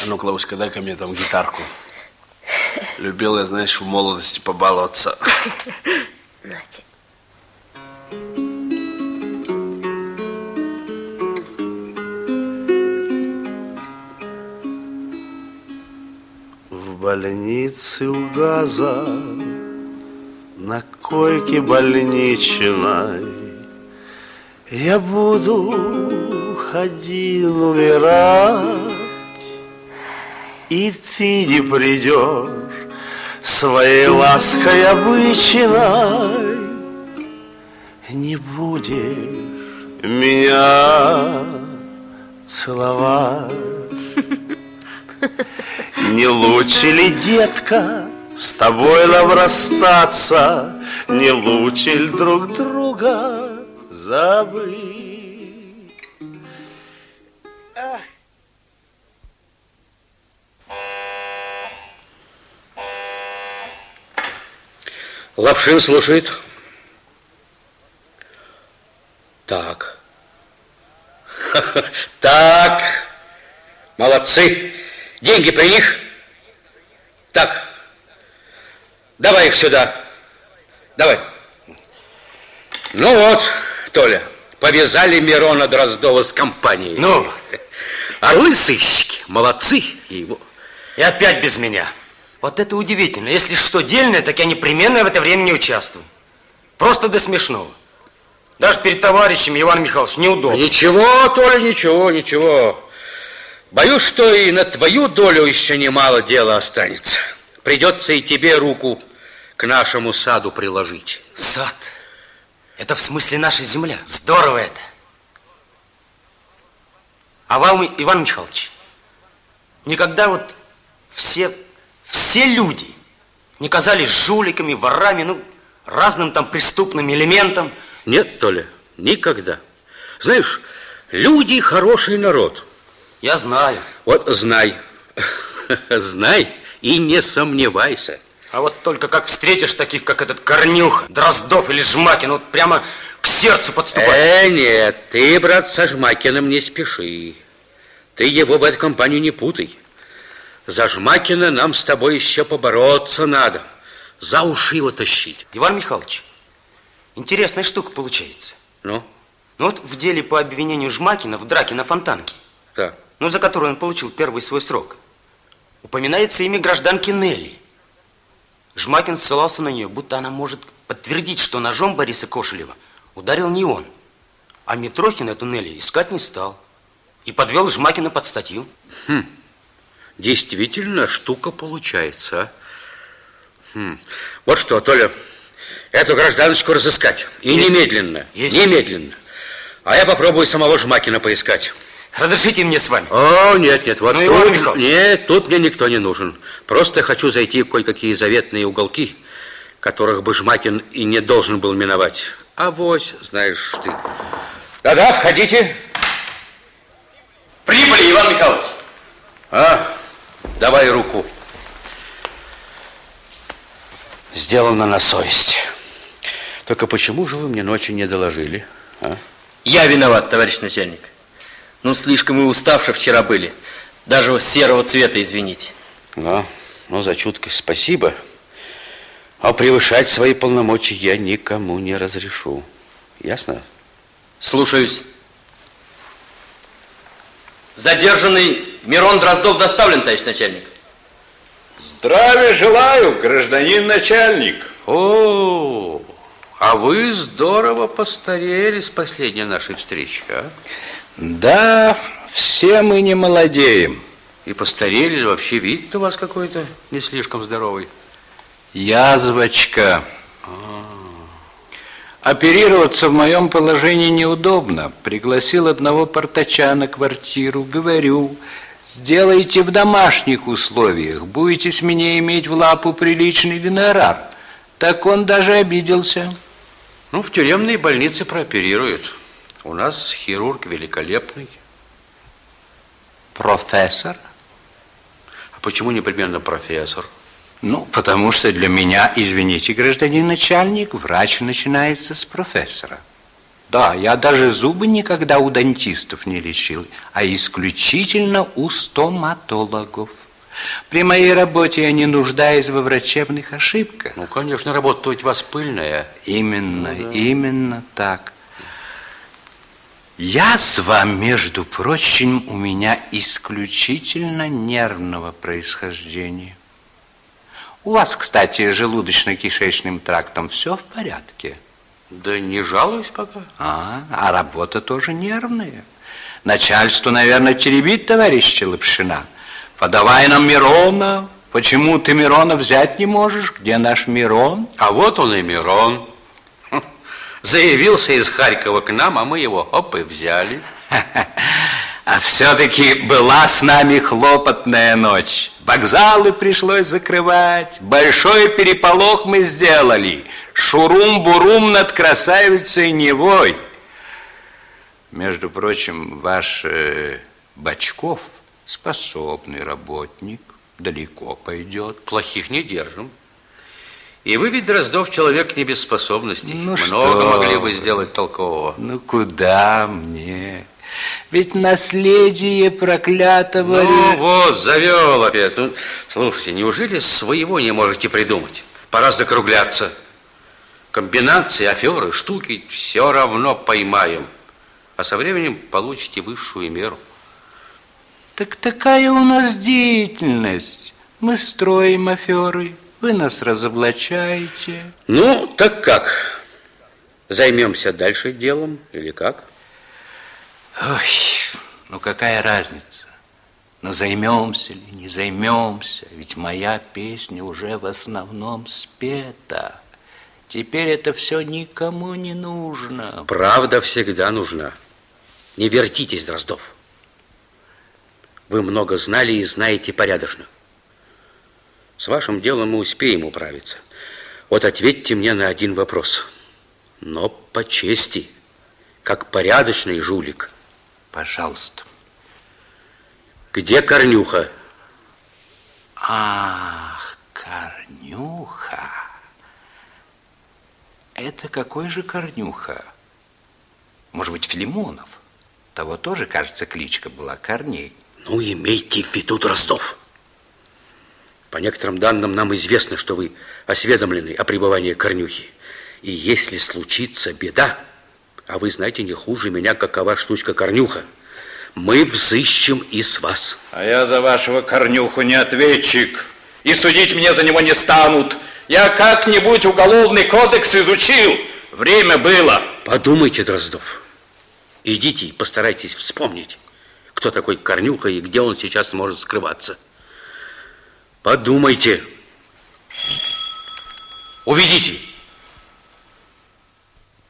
А ну, Клавушка, дай-ка мне там гитарку. Любил я, знаешь, в молодости побаловаться. Нате. В больнице у газа, на койке больничной, я буду один умирать, и ты не придешь своей лаской обычной, не будешь меня целовать. Не лучше ли, детка, с тобой нам расстаться? Не лучше ли друг друга забыть? Ах. Лапшин слушает. Так. Так. Молодцы. Деньги при них? Так. Давай их сюда. Давай. Ну вот, Толя, повязали Мирона Дроздова с компанией. Ну? Орлы-сыщики. Молодцы. И опять без меня. Вот это удивительно. Если что дельное, так я непременно в это время не участвую. Просто до смешного. Даже перед товарищами, Иван Михайлович, неудобно. Ничего, Толя, ничего. Боюсь, что и на твою долю еще немало дела останется. Придется и тебе руку к нашему саду приложить. Сад? Это в смысле наша земля? Здорово это. А вам, Иван Михайлович, никогда вот все люди не казались жуликами, ворами, ну, разным там преступным элементом? Нет, Толя, никогда. Знаешь, люди хороший народ. Я знаю. Вот знай. Знай и не сомневайся. А вот только как встретишь таких, как этот Корнюха, Дроздов или Жмакин, вот прямо к сердцу подступает. Нет, ты, брат, со Жмакиным не спеши. Ты его в эту компанию не путай. За Жмакина нам с тобой еще побороться надо. За уши его тащить. Иван Михайлович, интересная штука получается. Ну? Ну вот в деле по обвинению Жмакина в драке на Фонтанке, Так. ну за которую он получил первый свой срок, упоминается имя гражданки Нелли. Жмакин ссылался на нее, будто она может подтвердить, что ножом Бориса Кошелева ударил не он. А Митрохин эту Нелли искать не стал. И подвел Жмакина под статью. Действительно, штука получается, а? Вот что, Толя, эту гражданочку разыскать. И есть. Немедленно. Есть. Немедленно. А я попробую самого Жмакина поискать. Разрешите мне с вами? О, нет, вот ну, тут, нет, тут мне никто не нужен. Просто хочу зайти в кое-какие заветные уголки, которых бы Жмакин и не должен был миновать. Авось, знаешь ты. Да-да, входите. Прибыли, Иван Михайлович. Давай руку. Сделано на совесть. Только почему же вы мне ночью не доложили, а? Я виноват, товарищ начальник. Ну, слишком мы уставшие вчера были. Даже серого цвета, извините. Ну, за чуткость спасибо. А превышать свои полномочия я никому не разрешу. Ясно? Слушаюсь. Задержанный Мирон Дроздов доставлен, товарищ начальник. Здравия желаю, гражданин начальник. О, а вы здорово постарели с последней нашей встречи, а? Да, все мы не молодеем. И постарели, вообще вид-то у вас какой-то не слишком здоровый. Язвочка. Оперироваться в моем положении неудобно. Пригласил одного портача на квартиру. Говорю, сделайте в домашних условиях. Будете с меня иметь в лапу приличный гонорар. Так он даже обиделся. Ну, в тюремной больнице прооперируют. У нас хирург великолепный. Профессор? А почему непременно профессор? Ну, потому что для меня, извините, гражданин начальник, врач начинается с профессора. Да, я даже зубы никогда у дантистов не лечил, а исключительно у стоматологов. При моей работе я не нуждаюсь во врачебных ошибках. Ну, конечно, работа ведь у вас пыльная. Именно, именно так. Я с вами, между прочим, у меня исключительно нервного происхождения. У вас, кстати, желудочно-кишечным трактом все в порядке? Да не жалуюсь пока. А работа тоже нервная. Начальство, наверное, теребит товарища Лапшина. Подавай нам Мирона. Почему ты Мирона взять не можешь? Где наш Мирон? А вот он и Мирон. Заявился из Харькова к нам, а мы его, оп, и взяли. А все-таки была с нами хлопотная ночь. Вокзалы пришлось закрывать. Большой переполох мы сделали. Шурум-бурум над красавицей Невой. Между прочим, ваш Бочков способный работник, далеко пойдет. Плохих не держим. И вы ведь, Дроздов, человек не без способностей. Ну много что могли бы вы. сделать толкового. Ну куда мне? Ведь наследие проклятого... Ну вот, завел опять. Ну, слушайте, неужели своего не можете придумать? Пора закругляться. Комбинации, аферы, штуки все равно поймаем. А со временем получите высшую меру. Так такая у нас деятельность. Мы строим аферы, вы нас разоблачаете. Ну, так как? Займемся дальше делом или как? Ой, ну какая разница? Ну займемся ли, не займемся? Ведь моя песня уже в основном спета. Теперь это все никому не нужно. Правда всегда нужна. Не вертитесь, Дроздов. Вы много знали и знаете порядочно. С вашим делом мы успеем управиться. Вот ответьте мне на один вопрос. Но по чести, как порядочный жулик. Пожалуйста. Где Корнюха? Ах, Корнюха. Это какой же Корнюха? Может быть, Филимонов? Того тоже, кажется, кличка была Корней. Ну, имейте в виду, Дроздов. По некоторым данным нам известно, что вы осведомлены о пребывании Корнюхи. И если случится беда, а вы знаете не хуже меня, какова штучка Корнюха, мы взыщем и с вас. А я за вашего Корнюху не ответчик. И судить меня за него не станут. Я как-нибудь уголовный кодекс изучил. Время было. Подумайте, Дроздов. Идите и постарайтесь вспомнить, кто такой Корнюха и где он сейчас может скрываться. Подумайте. Увезите.